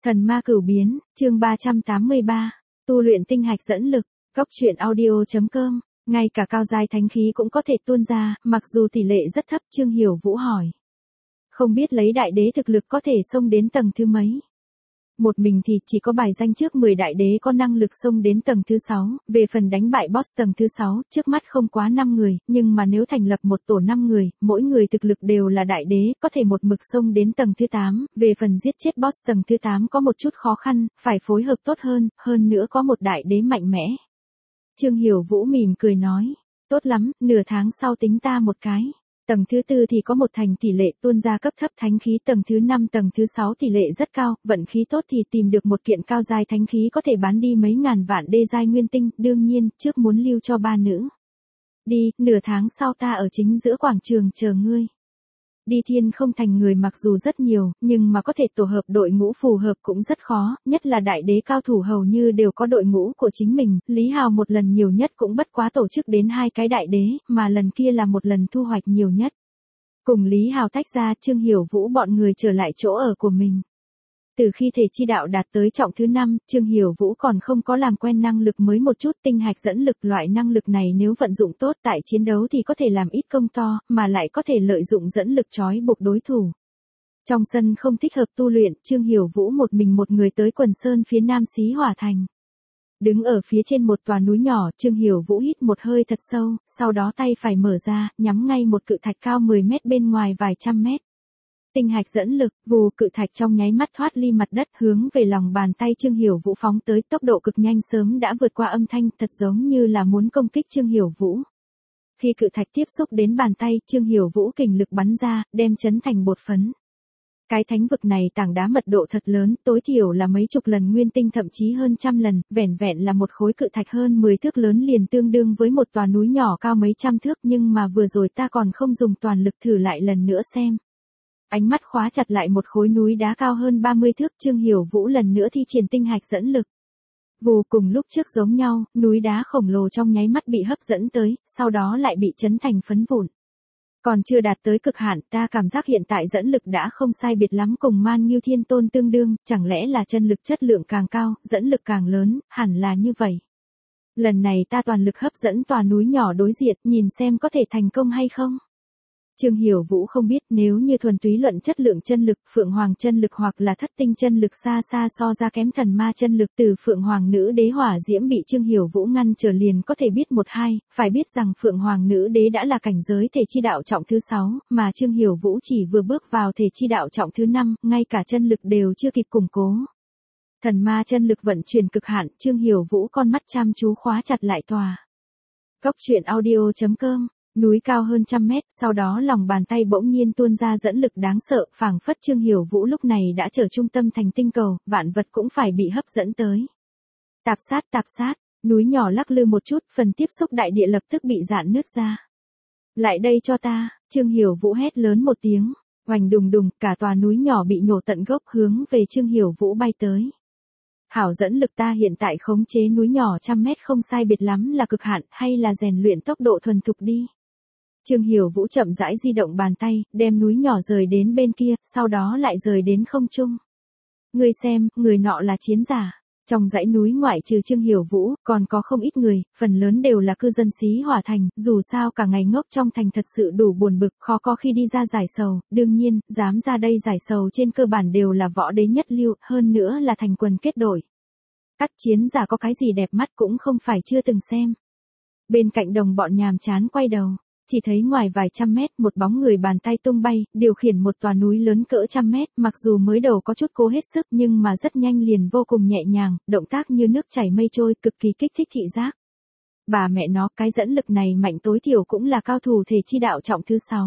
Thần ma cửu biến, chương 383, tu luyện tinh hạch dẫn lực, góc truyện audio.com, ngay cả cao giai thánh khí cũng có thể tuôn ra, mặc dù tỷ lệ rất thấp. Trương Hiểu Vũ hỏi. Không biết lấy đại đế thực lực có thể xông đến tầng thứ mấy? Một mình thì chỉ có bài danh trước 10 đại đế có năng lực xông đến tầng thứ 6, về phần đánh bại boss tầng thứ 6, trước mắt không quá 5 người, nhưng mà nếu thành lập một tổ 5 người, mỗi người thực lực đều là đại đế, có thể một mực xông đến tầng thứ 8, về phần giết chết boss tầng thứ 8 có một chút khó khăn, phải phối hợp tốt hơn nữa có một đại đế mạnh mẽ. Trương Hiểu Vũ mỉm cười nói, tốt lắm, nửa tháng sau tính ta một cái. Tầng thứ 4 thì có một thành tỷ lệ tuôn ra cấp thấp thánh khí, tầng thứ 5 tầng thứ 6 tỷ lệ rất cao, vận khí tốt thì tìm được một kiện cao giai thánh khí có thể bán đi mấy ngàn vạn đê giai nguyên tinh, đương nhiên, trước muốn lưu cho ba nữ. Đi, nửa tháng sau ta ở chính giữa quảng trường chờ ngươi. Đi Thiên Không Thành người mặc dù rất nhiều, nhưng mà có thể tổ hợp đội ngũ phù hợp cũng rất khó, nhất là đại đế cao thủ hầu như đều có đội ngũ của chính mình, Lý Hào một lần nhiều nhất cũng bất quá tổ chức đến 2 cái đại đế, mà lần kia là một lần thu hoạch nhiều nhất. Cùng Lý Hào tách ra, Trương Hiểu Vũ bọn người trở lại chỗ ở của mình. Từ khi thể chi đạo đạt tới trọng thứ 5, Trương Hiểu Vũ còn không có làm quen năng lực mới một chút. Tinh hạch dẫn lực, loại năng lực này nếu vận dụng tốt tại chiến đấu thì có thể làm ít công to, mà lại có thể lợi dụng dẫn lực trói buộc đối thủ. Trong sân không thích hợp tu luyện, Trương Hiểu Vũ một mình một người tới quần sơn phía nam Xí Hỏa Thành. Đứng ở phía trên một tòa núi nhỏ, Trương Hiểu Vũ hít một hơi thật sâu, sau đó tay phải mở ra, nhắm ngay một cự thạch cao 10 mét bên ngoài vài trăm mét. Tinh hạch dẫn lực, vù, cự thạch trong nháy mắt thoát ly mặt đất hướng về lòng bàn tay Trương Hiểu Vũ phóng tới, tốc độ cực nhanh sớm đã vượt qua âm thanh, thật giống như là muốn công kích Trương Hiểu Vũ. Khi cự thạch tiếp xúc đến bàn tay, Trương Hiểu Vũ kình lực bắn ra, đem chấn thành bột phấn. Cái thánh vực này tảng đá mật độ thật lớn, tối thiểu là mấy chục lần nguyên tinh, thậm chí hơn trăm lần, vẻn vẹn là một khối cự thạch hơn 10 thước lớn liền tương đương với một tòa núi nhỏ cao mấy trăm thước, nhưng mà vừa rồi ta còn không dùng toàn lực thử lại lần nữa xem. Ánh mắt khóa chặt lại một khối núi đá cao hơn 30 thước, Trương Hiểu Vũ lần nữa thi triển tinh hạch dẫn lực. Vù, cùng lúc trước giống nhau, núi đá khổng lồ trong nháy mắt bị hấp dẫn tới, sau đó lại bị chấn thành phấn vụn. Còn chưa đạt tới cực hạn, ta cảm giác hiện tại dẫn lực đã không sai biệt lắm cùng Man Ngưu Thiên Tôn tương đương, chẳng lẽ là chân lực chất lượng càng cao, dẫn lực càng lớn, hẳn là như vậy. Lần này ta toàn lực hấp dẫn tòa núi nhỏ đối diện, nhìn xem có thể thành công hay không. Trương Hiểu Vũ không biết, nếu như thuần túy luận chất lượng chân lực, Phượng Hoàng chân lực hoặc là Thất Tinh chân lực xa xa so ra kém thần ma chân lực. Từ Phượng Hoàng nữ đế hỏa diễm bị Trương Hiểu Vũ ngăn trở liền có thể biết một hai, phải biết rằng Phượng Hoàng nữ đế đã là cảnh giới thể chi đạo trọng thứ 6, mà Trương Hiểu Vũ chỉ vừa bước vào thể chi đạo trọng thứ 5, ngay cả chân lực đều chưa kịp củng cố. Thần ma chân lực vận chuyển cực hạn, Trương Hiểu Vũ con mắt chăm chú khóa chặt lại tòa. Góc truyện audio.com. Núi cao hơn trăm mét, sau đó lòng bàn tay bỗng nhiên tuôn ra dẫn lực đáng sợ, phảng phất Trương Hiểu Vũ lúc này đã trở trung tâm thành tinh cầu, vạn vật cũng phải bị hấp dẫn tới. Tạp sát, núi nhỏ lắc lư một chút, phần tiếp xúc đại địa lập tức bị rạn nứt ra. Lại đây cho ta, Trương Hiểu Vũ hét lớn một tiếng, oành đùng đùng, cả tòa núi nhỏ bị nhổ tận gốc hướng về Trương Hiểu Vũ bay tới. Hảo dẫn lực, ta hiện tại khống chế núi nhỏ trăm mét không sai biệt lắm là cực hạn, hay là rèn luyện tốc độ thuần thục đi. Trương Hiểu Vũ chậm rãi di động bàn tay, đem núi nhỏ rời đến bên kia, sau đó lại rời đến không trung. Ngươi xem, người nọ là chiến giả. Trong dãy núi ngoại trừ Trương Hiểu Vũ, còn có không ít người, phần lớn đều là cư dân Xí Hỏa Thành, dù sao cả ngày ngốc trong thành thật sự đủ buồn bực, khó có khi đi ra giải sầu, đương nhiên, dám ra đây giải sầu trên cơ bản đều là võ đế nhất lưu, hơn nữa là thành quần kết đội. Các chiến giả có cái gì đẹp mắt cũng không phải chưa từng xem. Bên cạnh đồng bọn nhàm chán quay đầu. Chỉ thấy ngoài vài trăm mét một bóng người bàn tay tung bay, điều khiển một tòa núi lớn cỡ trăm mét, mặc dù mới đầu có chút cố hết sức nhưng mà rất nhanh liền vô cùng nhẹ nhàng, động tác như nước chảy mây trôi, cực kỳ kích thích thị giác. Bà mẹ nó, cái dẫn lực này mạnh tối thiểu cũng là cao thủ thể chi đạo trọng thứ 6.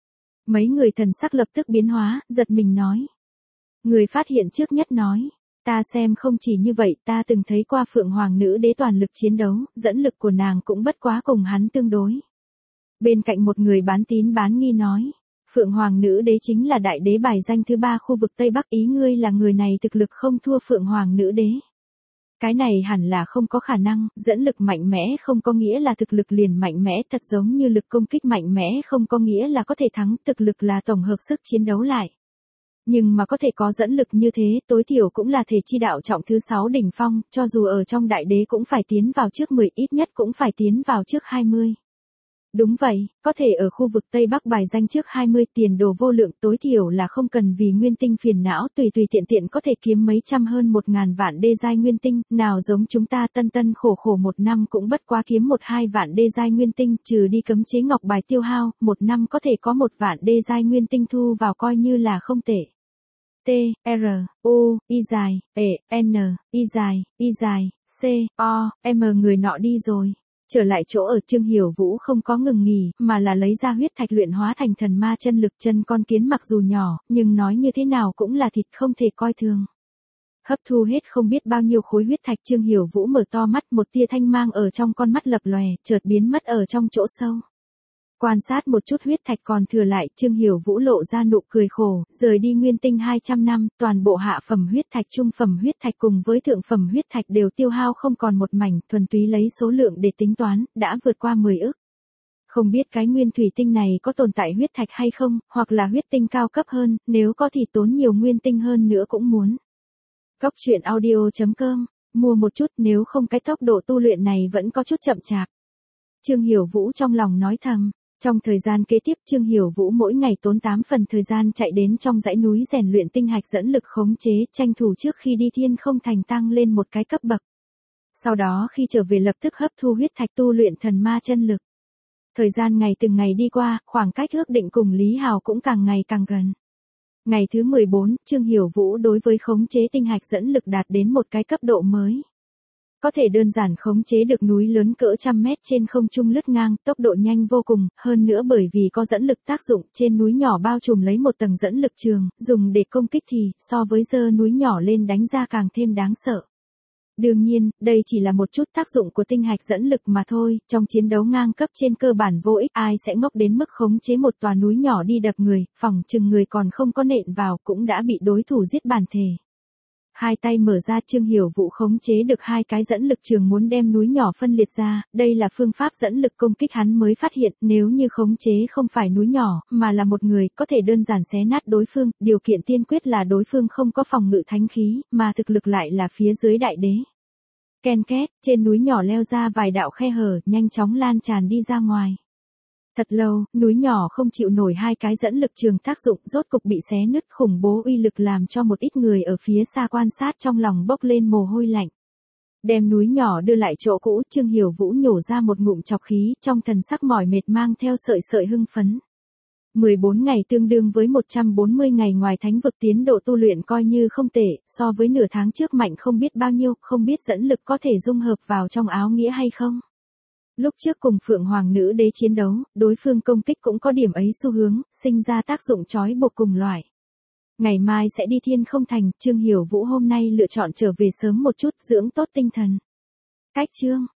Mấy người thần sắc lập tức biến hóa, giật mình nói. Người phát hiện trước nhất nói. Ta xem không chỉ như vậy, ta từng thấy qua Phượng Hoàng nữ đế toàn lực chiến đấu, dẫn lực của nàng cũng bất quá cùng hắn tương đối. Bên cạnh một người bán tín bán nghi nói, Phượng Hoàng nữ đế chính là đại đế bài danh thứ 3 khu vực Tây Bắc, ý ngươi là người này thực lực không thua Phượng Hoàng nữ đế. Cái này hẳn là không có khả năng, dẫn lực mạnh mẽ không có nghĩa là thực lực liền mạnh mẽ, thật giống như lực công kích mạnh mẽ không có nghĩa là có thể thắng, thực lực là tổng hợp sức chiến đấu lại. Nhưng mà có thể có dẫn lực như thế, tối thiểu cũng là thể chi đạo trọng thứ 6 đỉnh phong, cho dù ở trong đại đế cũng phải tiến vào trước 10, ít nhất cũng phải tiến vào trước 20. Đúng vậy, có thể ở khu vực Tây Bắc bài danh trước 20, tiền đồ vô lượng, tối thiểu là không cần vì nguyên tinh phiền não, tùy tùy tiện tiện có thể kiếm mấy trăm hơn 1.000 vạn đê giai nguyên tinh, nào giống chúng ta tân tân khổ khổ một năm cũng bất quá kiếm 1-2 vạn đê giai nguyên tinh, trừ đi cấm chế ngọc bài tiêu hao, một năm có thể có 1 vạn đê giai nguyên tinh thu vào coi như là không tệ. T, R, U, Y dài, E, N, Y dài, C, O, M người nọ đi rồi. Trở lại chỗ ở, Trương Hiểu Vũ không có ngừng nghỉ, mà là lấy ra huyết thạch luyện hóa thành thần ma chân lực. Chân con kiến mặc dù nhỏ, nhưng nói như thế nào cũng là thịt, không thể coi thường. Hấp thu hết không biết bao nhiêu khối huyết thạch, Trương Hiểu Vũ mở to mắt, một tia thanh mang ở trong con mắt lập lòe, chợt biến mất ở trong chỗ sâu. Quan sát một chút huyết thạch còn thừa lại, Trương Hiểu Vũ lộ ra nụ cười khổ, rời đi nguyên tinh 200 năm, toàn bộ hạ phẩm huyết thạch, trung phẩm huyết thạch cùng với thượng phẩm huyết thạch đều tiêu hao không còn một mảnh, thuần túy lấy số lượng để tính toán, đã vượt qua 10 ức. Không biết cái nguyên thủy tinh này có tồn tại huyết thạch hay không, hoặc là huyết tinh cao cấp hơn, nếu có thì tốn nhiều nguyên tinh hơn nữa cũng muốn. Cóc truyện audio.com, mua một chút, nếu không cái tốc độ tu luyện này vẫn có chút chậm chạp. Trương Hiểu Vũ trong lòng nói thầm. Trong thời gian kế tiếp, Trương Hiểu Vũ mỗi ngày tốn 8 phần thời gian chạy đến trong dãy núi rèn luyện tinh hạch dẫn lực khống chế, tranh thủ trước khi đi Thiên Không Thành tăng lên một cái cấp bậc. Sau đó khi trở về lập tức hấp thu huyết thạch tu luyện thần ma chân lực. Thời gian ngày từng ngày đi qua, khoảng cách ước định cùng Lý Hào cũng càng ngày càng gần. Ngày thứ 14, Trương Hiểu Vũ đối với khống chế tinh hạch dẫn lực đạt đến một cái cấp độ mới. Có thể đơn giản khống chế được núi lớn cỡ trăm mét trên không trung lướt ngang, tốc độ nhanh vô cùng, hơn nữa bởi vì có dẫn lực tác dụng, trên núi nhỏ bao trùm lấy một tầng dẫn lực trường, dùng để công kích thì, so với giơ núi nhỏ lên đánh ra càng thêm đáng sợ. Đương nhiên, đây chỉ là một chút tác dụng của tinh hạch dẫn lực mà thôi, trong chiến đấu ngang cấp trên cơ bản vô ích, ai sẽ ngốc đến mức khống chế một tòa núi nhỏ đi đập người, phỏng chừng người còn không có nện vào cũng đã bị đối thủ giết bản thể. Hai tay mở ra, Trương Hiểu Vũ khống chế được hai cái dẫn lực trường muốn đem núi nhỏ phân liệt ra, đây là phương pháp dẫn lực công kích hắn mới phát hiện, nếu như khống chế không phải núi nhỏ, mà là một người, có thể đơn giản xé nát đối phương, điều kiện tiên quyết là đối phương không có phòng ngự thánh khí, mà thực lực lại là phía dưới đại đế. Ken két, trên núi nhỏ leo ra vài đạo khe hở, nhanh chóng lan tràn đi ra ngoài. Thật lâu, núi nhỏ không chịu nổi hai cái dẫn lực trường tác dụng, rốt cục bị xé nứt, khủng bố uy lực làm cho một ít người ở phía xa quan sát trong lòng bốc lên mồ hôi lạnh. Đem núi nhỏ đưa lại chỗ cũ, Trương Hiểu Vũ nhổ ra một ngụm trọc khí, trong thần sắc mỏi mệt mang theo sợi sợi hưng phấn. 14 ngày tương đương với 140 ngày ngoài thánh vực, tiến độ tu luyện coi như không tệ, so với nửa tháng trước mạnh không biết bao nhiêu, không biết dẫn lực có thể dung hợp vào trong áo nghĩa hay không. Lúc trước cùng Phượng Hoàng Nữ Đế chiến đấu, đối phương công kích cũng có điểm ấy xu hướng, sinh ra tác dụng trói buộc cùng loại. Ngày mai sẽ đi Thiên Không Thành, Trương Hiểu Vũ hôm nay lựa chọn trở về sớm một chút, dưỡng tốt tinh thần. Cách chương